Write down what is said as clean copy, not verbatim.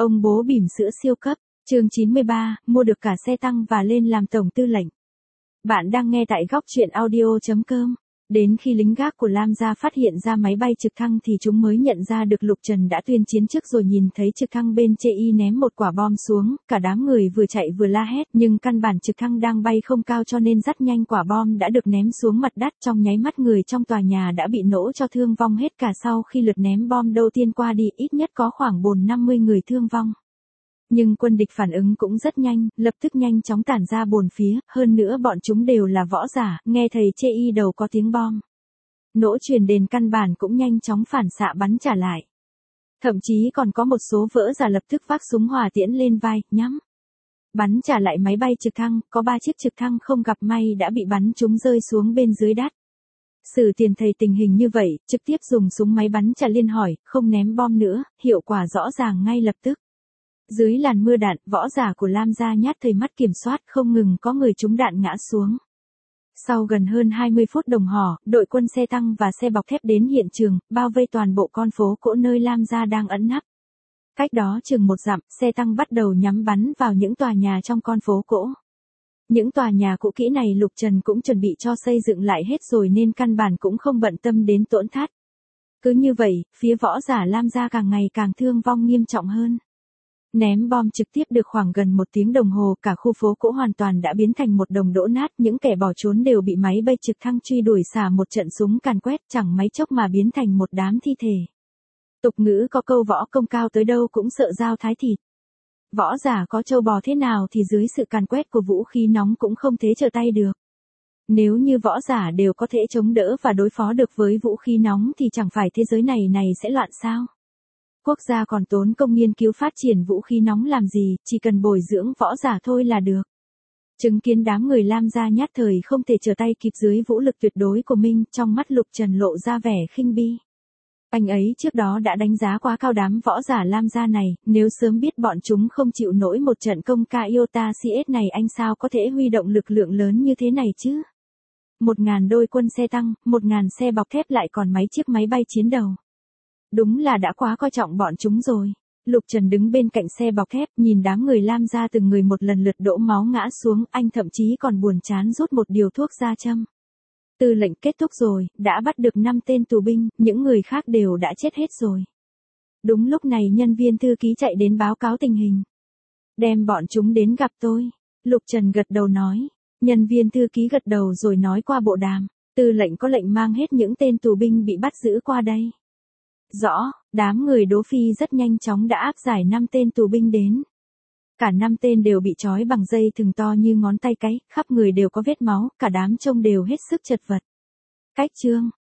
Ông bố bỉm sữa siêu cấp, chương 93, mua được cả xe tăng và lên làm tổng tư lệnh. Bạn đang nghe tại góc truyện audio.com. Đến khi lính gác của Lam gia phát hiện ra máy bay trực thăng thì chúng mới nhận ra được Lục Trần đã tuyên chiến trước rồi nhìn thấy trực thăng bên chê y ném một quả bom xuống, cả đám người vừa chạy vừa la hét nhưng căn bản trực thăng đang bay không cao cho nên rất nhanh quả bom đã được ném xuống mặt đất, trong nháy mắt người trong tòa nhà đã bị nổ cho thương vong hết cả. Sau khi lượt ném bom đầu tiên qua đi ít nhất có khoảng 50 người thương vong. Nhưng quân địch phản ứng cũng rất nhanh, lập tức nhanh chóng tản ra bốn phía, hơn nữa bọn chúng đều là võ giả, nghe thầy chê y đầu có tiếng bom nổ truyền đến căn bản cũng nhanh chóng phản xạ bắn trả lại. Thậm chí còn có một số vỡ giả lập tức vác súng hỏa tiễn lên vai, nhắm bắn trả lại máy bay trực thăng, có 3 chiếc trực thăng không gặp may đã bị bắn chúng rơi xuống bên dưới đất. Sử Tiền thầy tình hình như vậy, trực tiếp dùng súng máy bắn trả liên hỏi, không ném bom nữa, hiệu quả rõ ràng ngay lập tức. Dưới làn mưa đạn, võ giả của Lam gia nhát thầy mắt kiểm soát không ngừng có người trúng đạn ngã xuống. Sau gần hơn 20 phút đồng hồ, đội quân xe tăng và xe bọc thép đến hiện trường, bao vây toàn bộ con phố cỗ nơi Lam gia đang ẩn nấp. Cách đó chừng 1 dặm, xe tăng bắt đầu nhắm bắn vào những tòa nhà trong con phố cỗ. Những tòa nhà cũ kỹ này Lục Trần cũng chuẩn bị cho xây dựng lại hết rồi nên căn bản cũng không bận tâm đến tổn thất. Cứ như vậy, phía võ giả Lam gia càng ngày càng thương vong nghiêm trọng hơn. Ném bom trực tiếp được khoảng gần 1 tiếng đồng hồ, cả khu phố cũ hoàn toàn đã biến thành một đồng đổ nát, những kẻ bỏ trốn đều bị máy bay trực thăng truy đuổi xả một trận súng càn quét, chẳng mấy chốc mà biến thành một đám thi thể. Tục ngữ có câu võ công cao tới đâu cũng sợ dao thái thịt. Võ giả có trâu bò thế nào thì dưới sự càn quét của vũ khí nóng cũng không thể trở tay được. Nếu như võ giả đều có thể chống đỡ và đối phó được với vũ khí nóng thì chẳng phải thế giới này sẽ loạn sao? Quốc gia còn tốn công nghiên cứu phát triển vũ khí nóng làm gì, chỉ cần bồi dưỡng võ giả thôi là được. Chứng kiến đám người Lam gia nhát thời không thể trở tay kịp dưới vũ lực tuyệt đối của mình, trong mắt Lục Trần lộ ra vẻ khinh bi. Anh ấy trước đó đã đánh giá quá cao đám võ giả Lam gia này, nếu sớm biết bọn chúng không chịu nổi một trận công ca Iota CS này anh sao có thể huy động lực lượng lớn như thế này chứ? 1.000 đôi quân xe tăng, 1.000 xe bọc thép lại còn mấy chiếc máy bay chiến đấu. Đúng là đã quá coi trọng bọn chúng rồi. Lục Trần đứng bên cạnh xe bọc thép, nhìn đám người Lam gia từng người một lần lượt đổ máu ngã xuống, anh thậm chí còn buồn chán rút một điều thuốc ra châm. Tư lệnh kết thúc rồi, đã bắt được 5 tên tù binh, những người khác đều đã chết hết rồi. Đúng lúc này nhân viên thư ký chạy đến báo cáo tình hình. Đem bọn chúng đến gặp tôi. Lục Trần gật đầu nói. Nhân viên thư ký gật đầu rồi nói qua bộ đàm. Tư lệnh có lệnh mang hết những tên tù binh bị bắt giữ qua đây. Rõ, đám người Đỗ Phi rất nhanh chóng đã áp giải 5 tên tù binh đến. Cả 5 tên đều bị trói bằng dây thừng to như ngón tay cái, khắp người đều có vết máu, cả đám trông đều hết sức chật vật. Cách chương